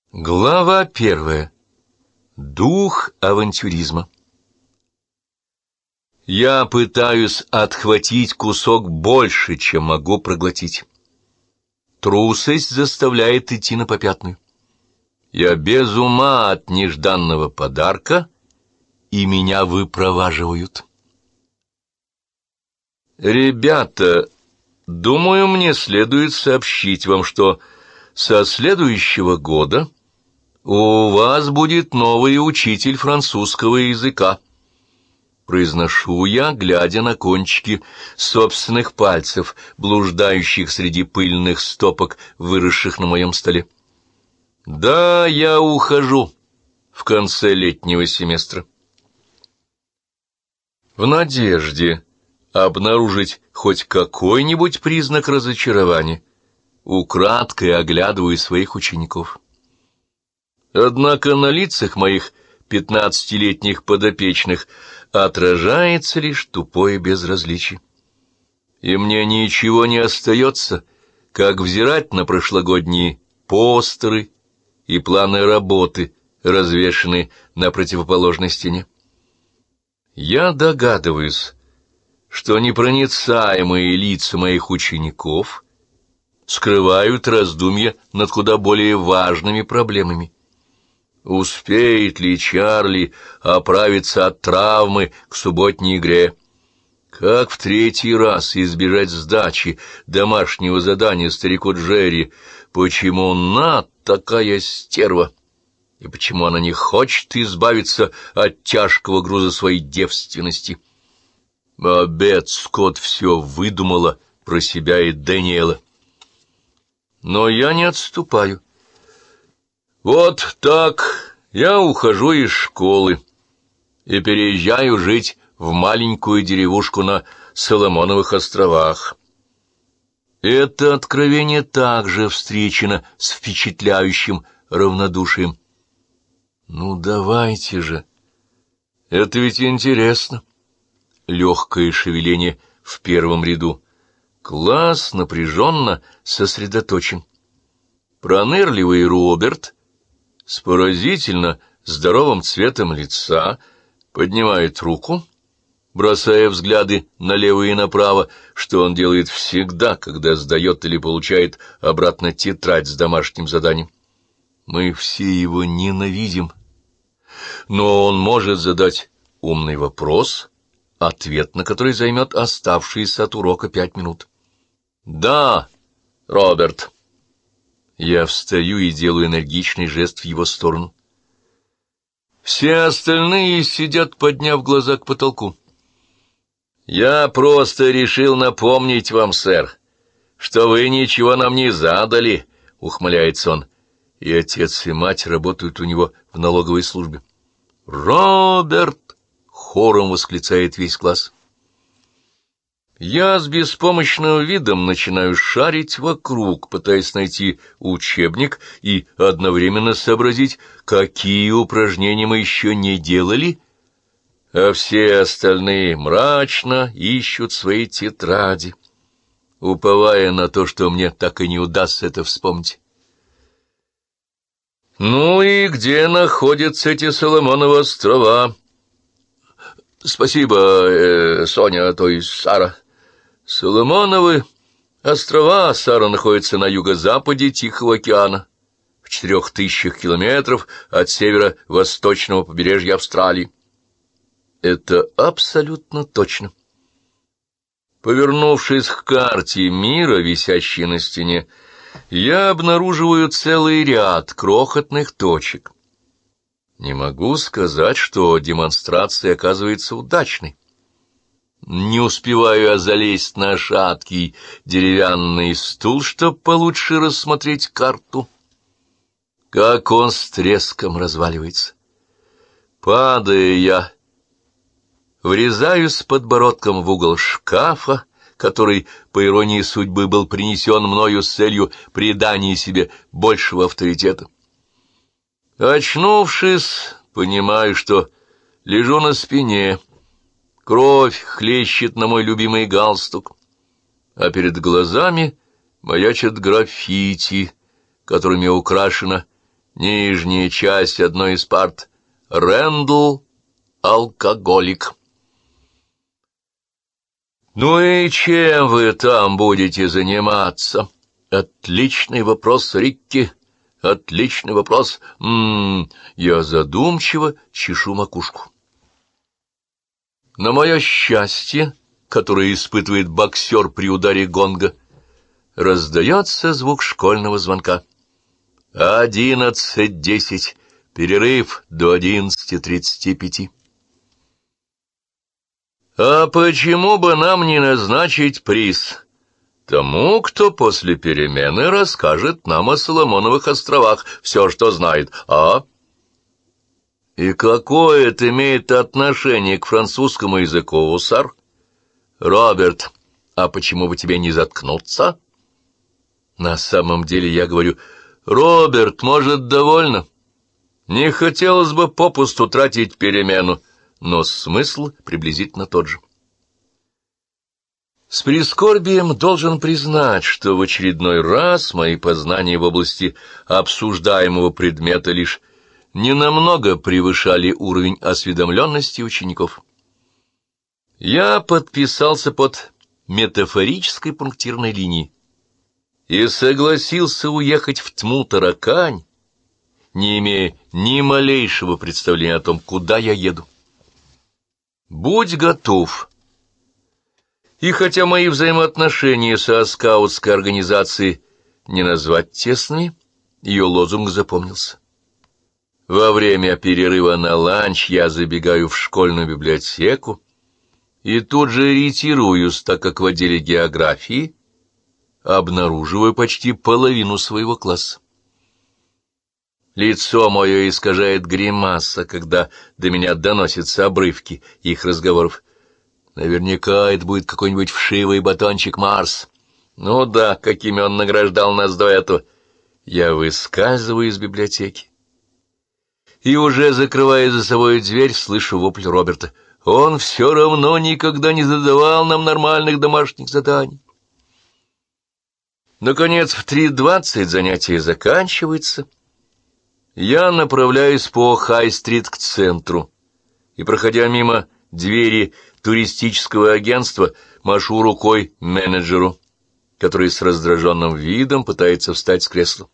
Глава первая. Дух авантюризма. Я пытаюсь отхватить кусок больше, чем могу проглотить. Трусость заставляет идти на попятную. Я без ума от нежданного подарка, и меня выпроваживают. Ребята, думаю, мне следует сообщить вам, что со следующего года у вас будет новый учитель французского языка. Произношу я, глядя на кончики собственных пальцев, блуждающих среди пыльных стопок, выросших на моем столе. Да, я ухожу в конце летнего семестра. В надежде обнаружить хоть какой-нибудь признак разочарования, украдкой оглядываю своих учеников. Однако на лицах моих 15-летних подопечных отражается лишь тупое безразличие. И мне ничего не остается, как взирать на прошлогодние постеры и планы работы, развешанные на противоположной стене. Я догадываюсь, что непроницаемые лица моих учеников скрывают раздумья над куда более важными проблемами. Успеет ли Чарли оправиться от травмы к субботней игре? Как в третий раз избежать сдачи домашнего задания старику Джерри? Почему она такая стерва? И почему она не хочет избавиться от тяжкого груза своей девственности? А Бет Скотт все выдумала про себя и Дэниела. Но я не отступаю. Вот так я ухожу из школы и переезжаю жить в маленькую деревушку на Соломоновых островах. Это откровение также встречено с впечатляющим равнодушием. Ну, давайте же. Это ведь интересно. Легкое шевеление в первом ряду. Класс напряженно сосредоточен. Пронырливый Роберт с поразительно здоровым цветом лица поднимает руку, бросая взгляды налево и направо, что он делает всегда, когда сдает или получает обратно тетрадь с домашним заданием. Мы все его ненавидим, но он может задать умный вопрос, ответ на который займет оставшиеся от урока 5 минут. «Да, Роберт». Я встаю и делаю энергичный жест в его сторону. Все остальные сидят, подняв глаза к потолку. «Я просто решил напомнить вам, сэр, что вы ничего нам не задали», — ухмыляется он. И отец и мать работают у него в налоговой службе. «Роберт!» — хором восклицает весь класс. Я с беспомощным видом начинаю шарить вокруг, пытаясь найти учебник и одновременно сообразить, какие упражнения мы еще не делали, а все остальные мрачно ищут свои тетради, уповая на то, что мне так и не удастся это вспомнить. «Ну и где находятся эти Соломоновы острова?» «Спасибо, Соня, то есть Сара». Соломоновы острова, Сара, находятся на юго-западе Тихого океана, в 4000 километров от северо-восточного побережья Австралии. Это абсолютно точно. Повернувшись к карте мира, висящей на стене, я обнаруживаю целый ряд крохотных точек. Не могу сказать, что демонстрация оказывается удачной. Не успеваю я залезть на шаткий деревянный стул, чтоб получше рассмотреть карту. Как он с треском разваливается. Падая, я врезаюсь подбородком в угол шкафа, который, по иронии судьбы, был принесен мною с целью придания себе большего авторитета. Очнувшись, понимаю, что лежу на спине. Кровь хлещет на мой любимый галстук, а перед глазами маячат граффити, которыми украшена Нижняя часть одной из парт. Рэндл — алкоголик. «Ну и чем вы там будете заниматься?» «Отличный вопрос, Рикки, отличный вопрос. Я задумчиво чешу макушку. На мое счастье, которое испытывает боксер при ударе гонга, раздается звук школьного звонка. 11:10. Перерыв до 11:35. А почему бы нам не назначить приз тому, кто после перемены расскажет нам о Соломоновых островах все, что знает, а? И какое это имеет отношение к французскому языку, сэр? Роберт, а почему бы тебе не заткнуться? На самом деле я говорю: Роберт, может, довольно? Не хотелось бы попусту тратить перемену, но смысл приблизительно тот же. С прискорбием должен признать, что в очередной раз мои познания в области обсуждаемого предмета лишь ненамного превышали уровень осведомленности учеников. Я подписался под метафорической пунктирной линией и согласился уехать в тьму таракань, не имея ни малейшего представления о том, куда я еду. Будь готов. И хотя мои взаимоотношения со скаутской организацией не назвать тесными, ее лозунг запомнился. Во время перерыва на ланч я забегаю в школьную библиотеку и тут же ретируюсь, так как в отделе географии обнаруживаю почти половину своего класса. Лицо мое искажает гримаса, когда до меня доносятся обрывки их разговоров. Наверняка это будет какой-нибудь вшивый батончик Марс. Ну да, какими он награждал нас до этого. Я выскальзываю из библиотеки и, уже закрывая за собой дверь, слышу вопль Роберта. Он все равно никогда не задавал нам нормальных домашних заданий. Наконец, в 3:20 занятие заканчивается. Я направляюсь по Хай-стрит к центру и, проходя мимо двери туристического агентства, машу рукой менеджеру, который с раздраженным видом пытается встать с кресла.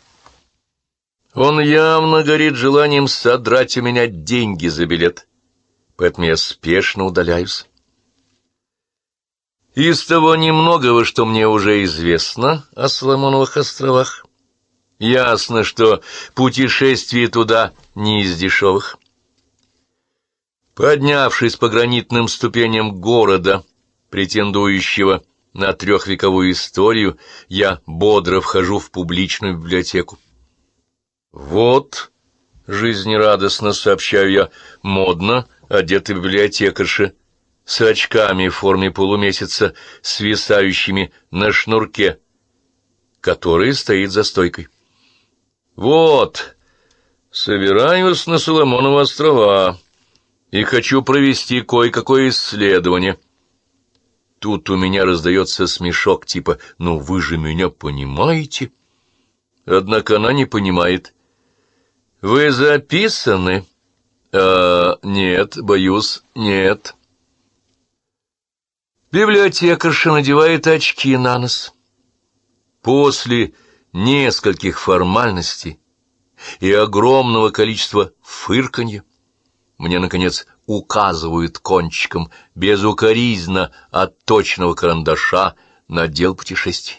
Он явно горит желанием содрать у меня деньги за билет, поэтому я спешно удаляюсь. Из того немногого, что мне уже известно о Соломоновых островах, ясно, что путешествие туда не из дешевых. Поднявшись по гранитным ступеням города, претендующего на трехвековую историю, я бодро вхожу в публичную библиотеку. Вот, жизнерадостно сообщаю я, модно одетый библиотекарша с очками в форме полумесяца, свисающими на шнурке, который стоит за стойкой. Вот, собираюсь на Соломоновы острова и хочу провести кое-какое исследование. Тут у меня раздается смешок типа «Ну вы же меня понимаете?» Однако она не понимает. «Вы записаны?» «Нет, боюсь, нет». Библиотекарша надевает очки на нос. После нескольких формальностей и огромного количества фырканья мне, наконец, указывают кончиком безукоризненно от точного карандаша на отдел путешествий.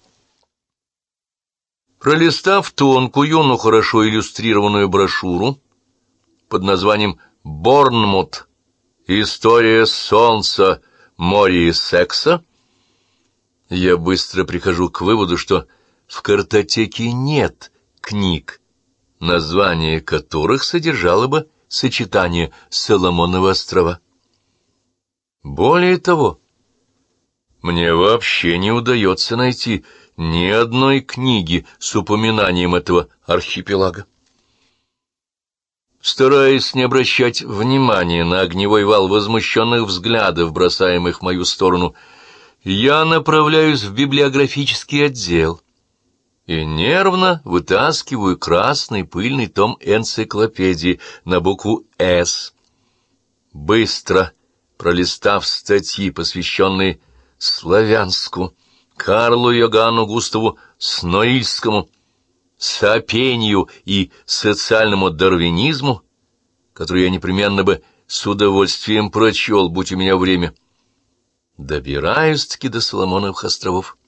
Пролистав тонкую, но хорошо иллюстрированную брошюру под названием «Борнмут. История солнца, моря и секса», я быстро прихожу к выводу, что в картотеке нет книг, название которых содержало бы сочетание Соломоновы острова. Более того, мне вообще не удается найти ни одной книги с упоминанием этого архипелага. Стараясь не обращать внимания на огневой вал возмущенных взглядов, бросаемых в мою сторону, я направляюсь в библиографический отдел и нервно вытаскиваю красный пыльный том энциклопедии на букву «С». Быстро пролистав статьи, посвященные Славянску, Карлу Йоганну Густаву Сноильскому, сапению и социальному дарвинизму, который я непременно бы с удовольствием прочел, будь у меня время, добираюсь-таки до Соломоновых островов.